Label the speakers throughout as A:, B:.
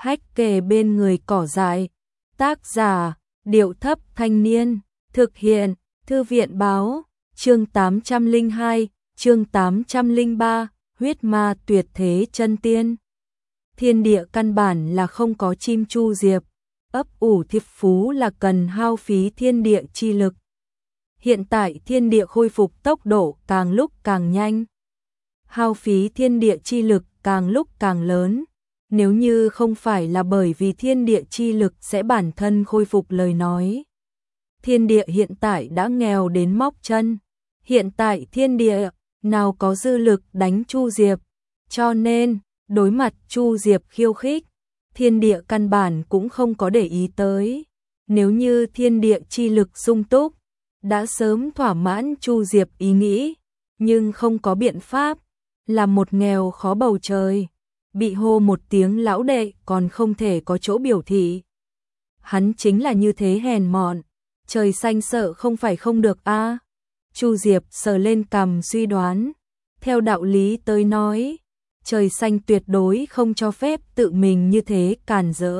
A: hách kề bên người cỏ dại. Tác giả, Điệu Thấp Thanh Niên. Thực hiện, Thư viện báo. Chương 802, chương 803, huyết ma tuyệt thế chân tiên. Thiên địa căn bản là không có chim chu diệp, ấp ủ thiệp phú là cần hao phí thiên địa chi lực. Hiện tại thiên địa khôi phục tốc độ càng lúc càng nhanh, hao phí thiên địa chi lực càng lúc càng lớn. Nếu như không phải là bởi vì thiên địa chi lực sẽ bản thân khôi phục lời nói, thiên địa hiện tại đã nghèo đến móc chân. Hiện tại thiên địa nào có dư lực đánh Chu Diệp, cho nên đối mặt Chu Diệp khiêu khích, thiên địa căn bản cũng không có để ý tới. Nếu như thiên địa chi lực sung túc, đã sớm thỏa mãn Chu Diệp ý nghĩ, nhưng không có biện pháp, là một nghèo khó bầu trời, bị hô một tiếng lão đệ còn không thể có chỗ biểu thị. Hắn chính là như thế hèn mọn, trời xanh sợ không phải không được a. Chu Diệp sờ lên cằm suy đoán, theo đạo lý tới nói, trời xanh tuyệt đối không cho phép tự mình như thế càn rỡ,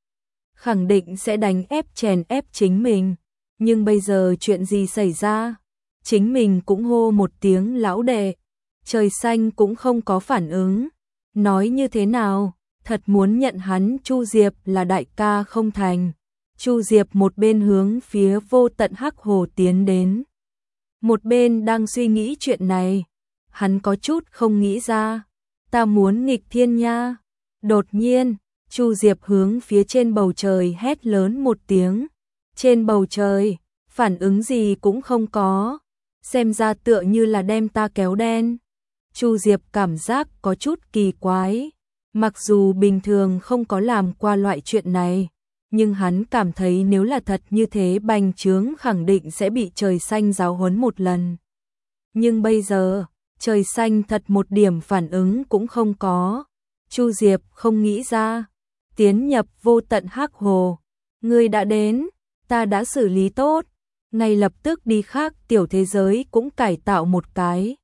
A: khẳng định sẽ đánh ép chèn ép chính mình. Nhưng bây giờ chuyện gì xảy ra? Chính mình cũng hô một tiếng lão đệ, trời xanh cũng không có phản ứng. Nói như thế nào? Thật muốn nhận hắn Chu Diệp là đại ca không thành. Chu Diệp một bên hướng phía vô tận hắc hồ tiến đến, một bên đang suy nghĩ chuyện này. Hắn có chút không nghĩ ra. Ta muốn nghịch thiên nha. Đột nhiên, Chu Diệp hướng phía trên bầu trời hét lớn một tiếng. Trên bầu trời, phản ứng gì cũng không có. Xem ra tựa như là đem ta kéo đen. Chu Diệp cảm giác có chút kỳ quái. Mặc dù bình thường không có làm qua loại chuyện này, nhưng hắn cảm thấy nếu là thật như thế bành trướng khẳng định sẽ bị trời xanh giáo huấn một lần. Nhưng bây giờ, trời xanh thật một điểm phản ứng cũng không có. Chu Diệp không nghĩ ra. Tiến nhập vô tận hắc hồ. Ngươi đã đến, ta đã xử lý tốt. Ngay lập tức đi khác tiểu thế giới cũng cải tạo một cái.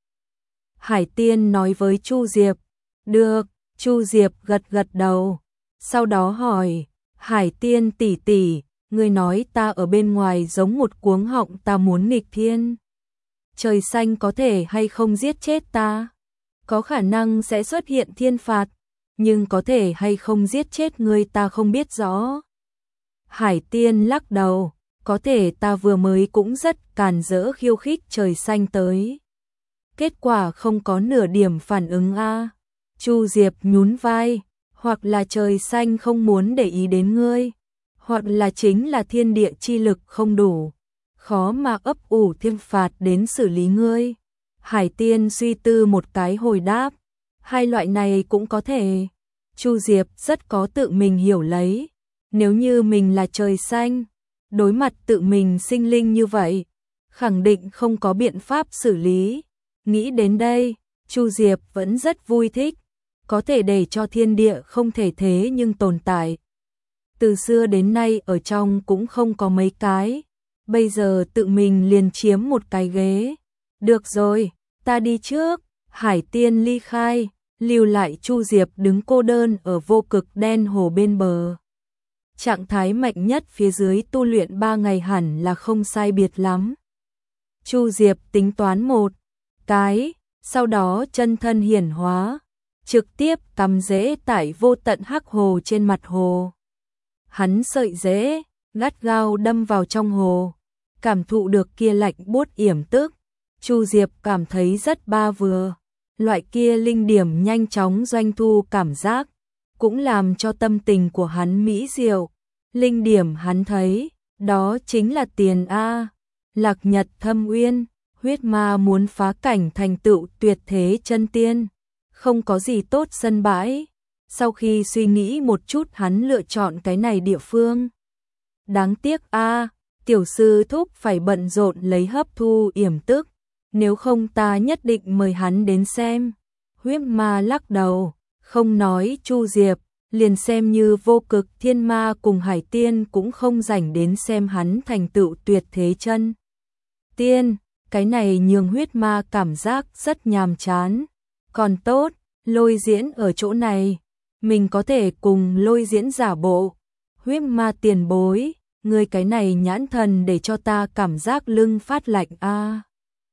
A: Hải Tiên nói với Chu Diệp. Được, Chu Diệp gật gật đầu. Sau đó hỏi, Hải Tiên tỷ tỷ, ngươi nói ta ở bên ngoài giống một cuống họng, ta muốn nghịch thiên. Trời xanh có thể hay không giết chết ta? Có khả năng sẽ xuất hiện thiên phạt, nhưng có thể hay không giết chết ngươi ta không biết rõ. Hải Tiên lắc đầu, có thể ta vừa mới cũng rất càn rỡ khiêu khích trời xanh tới. Kết quả không có nửa điểm phản ứng a. Chu Diệp nhún vai, hoặc là trời xanh không muốn để ý đến ngươi, hoặc là chính là thiên địa chi lực không đủ, khó mà ấp ủ thiên phạt đến xử lý ngươi. Hải Tiên suy tư một cái hồi đáp, hai loại này cũng có thể. Chu Diệp rất có tự mình hiểu lấy, nếu như mình là trời xanh, đối mặt tự mình sinh linh như vậy, khẳng định không có biện pháp xử lý. Nghĩ đến đây, Chu Diệp vẫn rất vui thích, có thể để cho thiên địa không thể thế nhưng tồn tại. Từ xưa đến nay ở trong cũng không có mấy cái, bây giờ tự mình liền chiếm một cái ghế. Được rồi, ta đi trước. Hải Tiên ly khai, lưu lại Chu Diệp đứng cô đơn ở vô cực đen hồ bên bờ. Trạng thái mạnh nhất phía dưới tu luyện 3 ngày hẳn là không sai biệt lắm. Chu Diệp tính toán một cái, sau đó chân thân hiển hóa, trực tiếp cắm rễ tại vô tận hắc hồ trên mặt hồ. Hắn sợi rễ gắt gao đâm vào trong hồ, cảm thụ được kia lạnh buốt yểm tức. Chu Diệp cảm thấy rất ba vừa, loại kia linh điểm nhanh chóng doanh thu cảm giác, cũng làm cho tâm tình của hắn mỹ diệu. Linh điểm hắn thấy, đó chính là tiền a. Lạc Nhật Thâm Uyên, huyết ma muốn phá cảnh thành tựu tuyệt thế chân tiên, không có gì tốt sân bãi. Sau khi suy nghĩ một chút hắn lựa chọn cái này địa phương. Đáng tiếc a, tiểu sư thúc phải bận rộn lấy hấp thu yểm tức, nếu không ta nhất định mời hắn đến xem. Huyết ma lắc đầu, không nói Chu Diệp, liền xem như vô cực thiên ma cùng Hải Tiên cũng không rảnh đến xem hắn thành tựu tuyệt thế chân tiên. Cái này nhường huyết ma cảm giác rất nhàm chán. Còn tốt, Lôi Diễn ở chỗ này, mình có thể cùng Lôi Diễn giả bộ. Huyết ma tiền bối, ngươi cái này nhãn thần để cho ta cảm giác lưng phát lạnh a.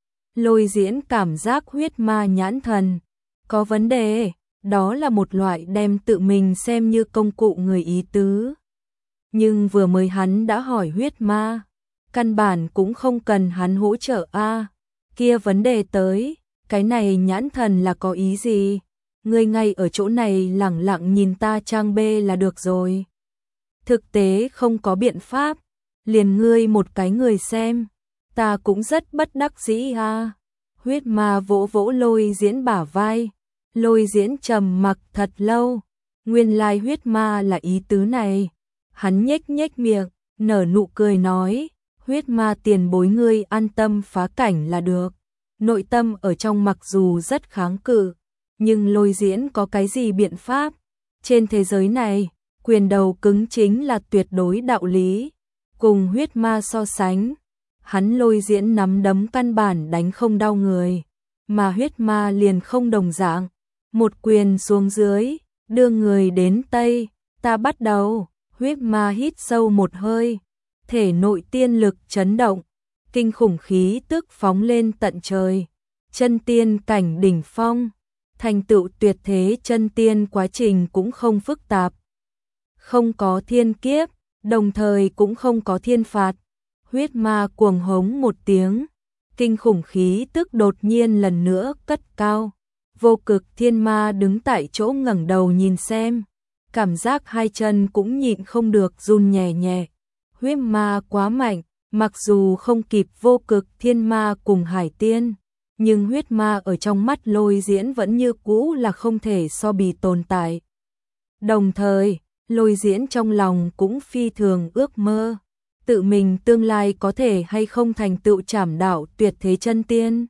A: Lôi Diễn cảm giác huyết ma nhãn thần có vấn đề, đó là một loại đem tự mình xem như công cụ người ý tứ. Nhưng vừa mới hắn đã hỏi huyết ma, căn bản cũng không cần hắn hỗ trợ a. Kia vấn đề tới, cái này nhãn thần là có ý gì? Ngươi ngay ở chỗ này lẳng lặng nhìn ta trang bê là được rồi. Thực tế không có biện pháp, liền ngươi một cái người xem, ta cũng rất bất đắc dĩ a. Huyết ma vỗ vỗ Lôi Diễn bả vai, Lôi Diễn trầm mặc thật lâu, nguyên lai huyết ma là ý tứ này. Hắn nhếch nhếch miệng, nở nụ cười nói, huyết ma tiền bối ngươi an tâm phá cảnh là được. Nội tâm ở trong mặc dù rất kháng cự, nhưng Lôi Diễn có cái gì biện pháp? Trên thế giới này, quyền đầu cứng chính là tuyệt đối đạo lý. Cùng huyết ma so sánh, hắn Lôi Diễn nắm đấm căn bản đánh không đau người, mà huyết ma liền không đồng dạng. Một quyền xuống dưới, đưa người đến Tây, ta bắt đầu. Huyết ma hít sâu một hơi, thể nội tiên lực chấn động, kinh khủng khí tức phóng lên tận trời. Chân tiên cảnh đỉnh phong, thành tựu tuyệt thế chân tiên quá trình cũng không phức tạp. Không có thiên kiếp, đồng thời cũng không có thiên phạt. Huyết ma cuồng hống một tiếng, kinh khủng khí tức đột nhiên lần nữa cất cao. Vô cực thiên ma đứng tại chỗ ngẩng đầu nhìn xem, cảm giác hai chân cũng nhịn không được run nhẹ nhẹ. Huyết ma quá mạnh, mặc dù không kịp vô cực thiên ma cùng hải tiên, nhưng huyết ma ở trong mắt Lôi Diễn vẫn như cũ là không thể so bì tồn tại. Đồng thời, Lôi Diễn trong lòng cũng phi thường ước mơ, tự mình tương lai có thể hay không thành tựu trảm đạo tuyệt thế chân tiên.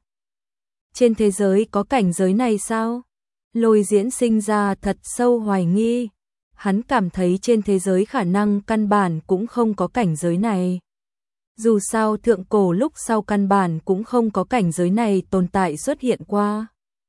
A: Trên thế giới có cảnh giới này sao? Lôi Diễn sinh ra thật sâu hoài nghi. Hắn cảm thấy trên thế giới khả năng căn bản cũng không có cảnh giới này. Dù sao thượng cổ lúc sau căn bản cũng không có cảnh giới này tồn tại xuất hiện qua.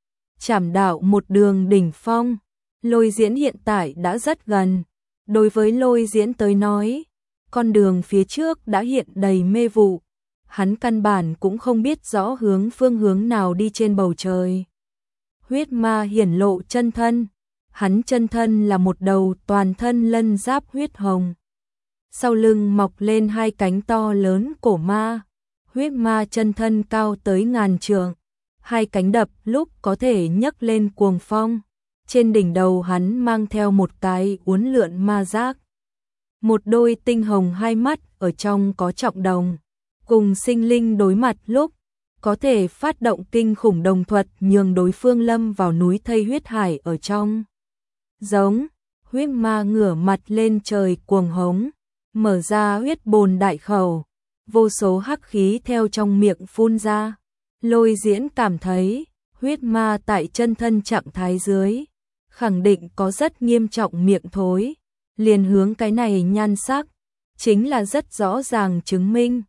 A: Trảm đạo một đường đỉnh phong, Lôi Diễn hiện tại đã rất gần. Đối với Lôi Diễn tới nói, con đường phía trước đã hiện đầy mê vụ. Hắn căn bản cũng không biết rõ phương hướng nào đi trên bầu trời. Huyết ma hiển lộ chân thân. Hắn chân thân là một đầu toàn thân lân giáp huyết hồng. Sau lưng mọc lên hai cánh to lớn cổ ma. Huyết ma chân thân cao tới ngàn trượng. Hai cánh đập lúc có thể nhấc lên cuồng phong. Trên đỉnh đầu hắn mang theo một cái uốn lượn ma giác. Một đôi tinh hồng hai mắt ở trong có trọng đồng. Cùng sinh linh đối mặt lúc có thể phát động kinh khủng đồng thuật nhường đối phương lâm vào núi thây huyết hải ở trong. Giống, huyết ma ngửa mặt lên trời cuồng hống, mở ra huyết bồn đại khẩu, vô số hắc khí theo trong miệng phun ra. Lôi Diễn cảm thấy, huyết ma tại chân thân trạng thái dưới, khẳng định có rất nghiêm trọng miệng thối, liền hướng cái này nhan sắc, chính là rất rõ ràng chứng minh.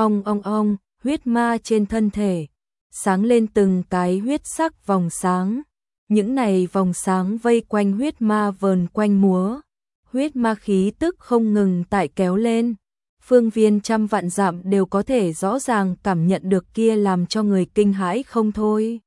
A: Ong, huyết ma trên thân thể, sáng lên từng cái huyết sắc vòng sáng. Những này vòng sáng vây quanh huyết ma vờn quanh múa. Huyết ma khí tức không ngừng tại kéo lên. Phương viên trăm vạn dặm đều có thể rõ ràng cảm nhận được kia làm cho người kinh hãi không thôi.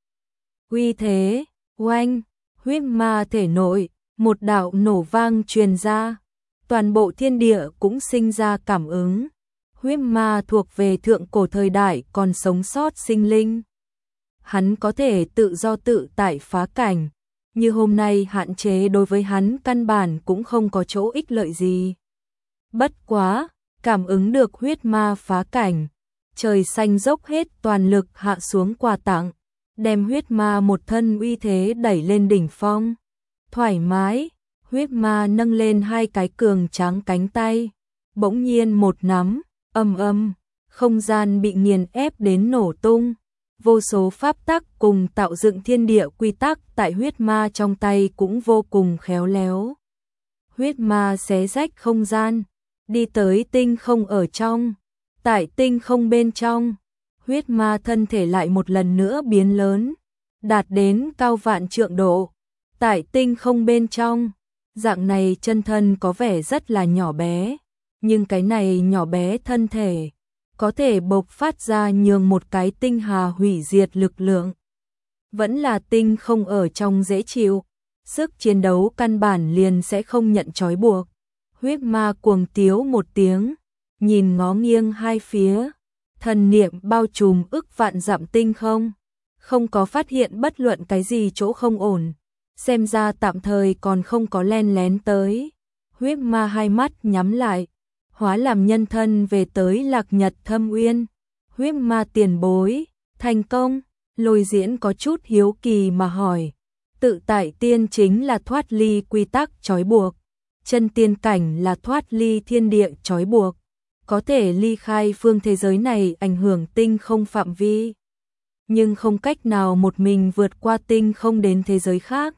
A: Uy thế, oanh, huyết ma thể nội, một đạo nổ vang truyền ra. Toàn bộ thiên địa cũng sinh ra cảm ứng. Huyết ma thuộc về thượng cổ thời đại còn sống sót sinh linh. Hắn có thể tự do tự tại phá cảnh, như hôm nay hạn chế đối với hắn căn bản cũng không có chỗ ích lợi gì. Bất quá, cảm ứng được huyết ma phá cảnh, trời xanh dốc hết toàn lực hạ xuống quà tặng, đem huyết ma một thân uy thế đẩy lên đỉnh phong. Thoải mái, huyết ma nâng lên hai cái cường tráng cánh tay, bỗng nhiên một nắm, ầm, không gian bị nghiền ép đến nổ tung. Vô số pháp tắc cùng tạo dựng thiên địa quy tắc tại huyết ma trong tay cũng vô cùng khéo léo. Huyết ma xé rách không gian, đi tới tinh không ở trong. Tại tinh không bên trong, huyết ma thân thể lại một lần nữa biến lớn, đạt đến cao vạn trượng độ. Tại tinh không bên trong, Dạng này chân thân có vẻ rất là nhỏ bé, nhưng cái này nhỏ bé thân thể có thể bộc phát ra nhường một cái tinh hà hủy diệt lực lượng. Vẫn là tinh không ở trong dễ chịu, sức chiến đấu căn bản liền sẽ không nhận trói buộc. Huyết ma cuồng tiếu một tiếng, nhìn ngó nghiêng hai phía, thần niệm bao trùm ức vạn dặm tinh không có phát hiện bất luận cái gì chỗ không ổn, xem ra tạm thời còn không có len lén tới. Huyết ma hai mắt nhắm lại, hóa làm nhân thân về tới Lạc Nhật Thâm Uyên. Huyết ma tiền bối, thành công. Lôi Diễn có chút hiếu kỳ mà hỏi, tự tại tiên chính là thoát ly quy tắc trói buộc, chân tiên cảnh là thoát ly thiên địa trói buộc, có thể ly khai phương thế giới này ảnh hưởng tinh không phạm vi, nhưng không cách nào một mình vượt qua tinh không đến thế giới khác.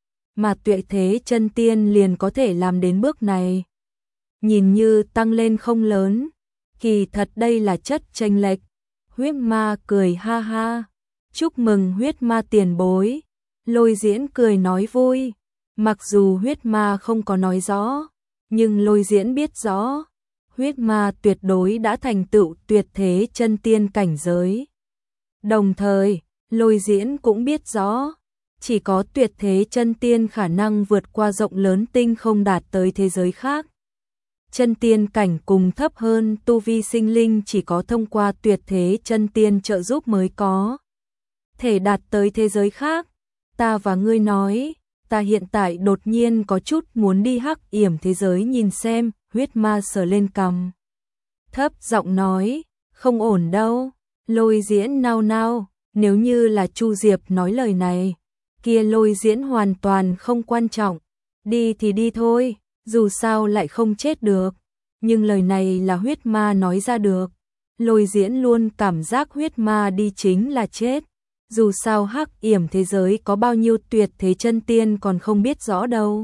A: Mà Tuyệt Thế chân tiên liền có thể làm đến bước này. Nhìn như tăng lên không lớn, kỳ thật đây là chất chênh lệch. Huyết ma cười ha ha, chúc mừng huyết ma tiền bối. Lôi Diễn cười nói vui, mặc dù huyết ma không có nói rõ, nhưng Lôi Diễn biết rõ, huyết ma tuyệt đối đã thành tựu tuyệt thế chân tiên cảnh giới. Đồng thời, Lôi Diễn cũng biết rõ, chỉ có tuyệt thế chân tiên khả năng vượt qua rộng lớn tinh không đạt tới thế giới khác. Chân tiên cảnh cùng thấp hơn tu vi sinh linh chỉ có thông qua tuyệt thế chân tiên trợ giúp mới có thể đạt tới thế giới khác. Ta và ngươi nói, ta hiện tại đột nhiên có chút muốn đi hắc yểm thế giới nhìn xem. Huyết ma sờ lên cằm, thấp giọng nói, không ổn đâu. Lôi Diễn nao nao, nếu như là Chu Diệp nói lời này, kia Lôi Diễn hoàn toàn không quan trọng, đi thì đi thôi, dù sao lại không chết được. Nhưng lời này là huyết ma nói ra được. Lôi Diễn luôn cảm giác huyết ma đi chính là chết. Dù sao hắc yểm thế giới có bao nhiêu tuyệt thế chân tiên còn không biết rõ đâu.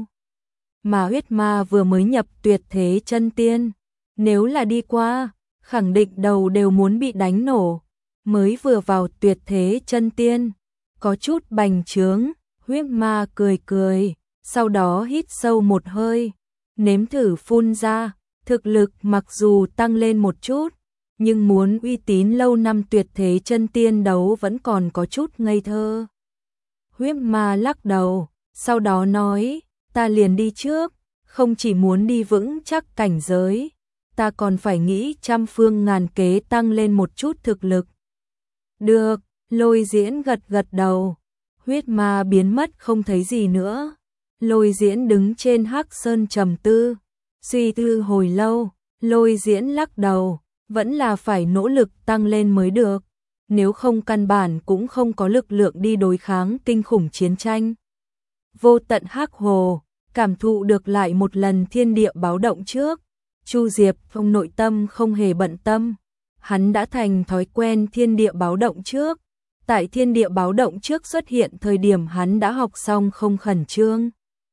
A: Mà huyết ma vừa mới nhập tuyệt thế chân tiên, nếu là đi qua, khẳng định đầu đều muốn bị đánh nổ. Mới vừa vào tuyệt thế chân tiên, có chút bành trướng. Huyết ma cười cười, sau đó hít sâu một hơi, nếm thử phun ra. Thực lực mặc dù tăng lên một chút, nhưng muốn uy tín lâu năm tuyệt thế chân tiên đấu vẫn còn có chút ngây thơ. Huyết ma lắc đầu, sau đó nói, ta liền đi trước, không chỉ muốn đi vững chắc cảnh giới, ta còn phải nghĩ trăm phương ngàn kế tăng lên một chút thực lực. Được, Lôi Diễn gật gật đầu. Huyết ma biến mất không thấy gì nữa. Lôi Diễn đứng trên hắc sơn trầm tư, suy tư hồi lâu. Lôi Diễn lắc đầu, vẫn là phải nỗ lực tăng lên mới được, nếu không căn bản cũng không có lực lượng đi đối kháng kinh khủng chiến tranh. Vô tận hắc hồ, cảm thụ được lại một lần thiên địa báo động trước. Chu Diệp trong nội tâm không hề bận tâm, hắn đã thành thói quen thiên địa báo động trước. Tại thiên địa báo động trước xuất hiện thời điểm hắn đã học xong không khẩn trương.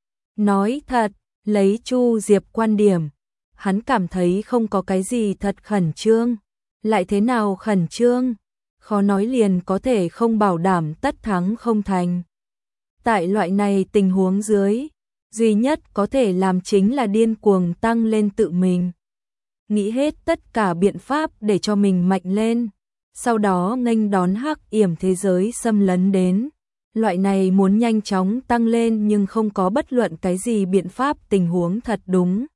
A: Nói thật, lấy Chu Diệp quan điểm, hắn cảm thấy không có cái gì thật khẩn trương. Lại thế nào khẩn trương? Khó nói liền có thể không bảo đảm tất thắng không thành. Tại loại này tình huống dưới, duy nhất có thể làm chính là điên cuồng tăng lên tự mình. Nghĩ hết tất cả biện pháp để cho mình mạnh lên, sau đó nghênh đón hắc yểm thế giới xâm lấn đến. Loại này muốn nhanh chóng tăng lên nhưng không có bất luận cái gì biện pháp tình huống thật đúng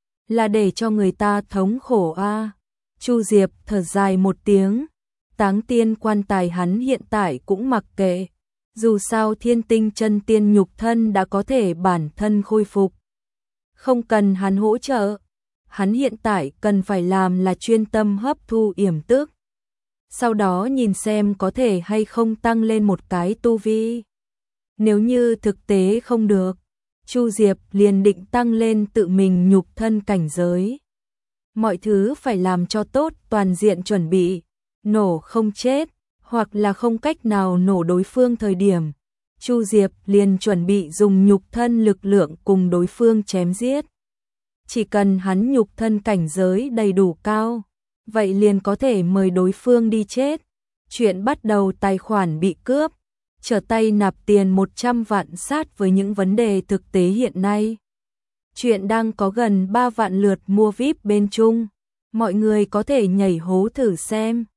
A: là để cho người ta thống khổ a. Chu Diệp thở dài một tiếng, táng tiên quan tài hắn hiện tại cũng mặc kệ. Dù sao thiên tinh chân tiên nhục thân đã có thể bản thân khôi phục, không cần hắn hỗ trợ. Hắn hiện tại cần phải làm là chuyên tâm hấp thu yểm tức, sau đó nhìn xem có thể hay không tăng lên một cái tu vi. Nếu như thực tế không được, Chu Diệp liền định tăng lên tự mình nhục thân cảnh giới. Mọi thứ phải làm cho tốt, toàn diện chuẩn bị, nổ không chết, hoặc là không cách nào nổ đối phương thời điểm, Chu Diệp liền chuẩn bị dùng nhục thân lực lượng cùng đối phương chém giết. Chỉ cần hắn nhục thân cảnh giới đầy đủ cao, vậy liền có thể mời đối phương đi chết. Chuyện bắt đầu tài khoản bị cướp, trở tay nạp tiền 100 vạn sát với những vấn đề thực tế hiện nay. Chuyện đang có gần 3 vạn lượt mua VIP bên Trung. Mọi người có thể nhảy hố thử xem.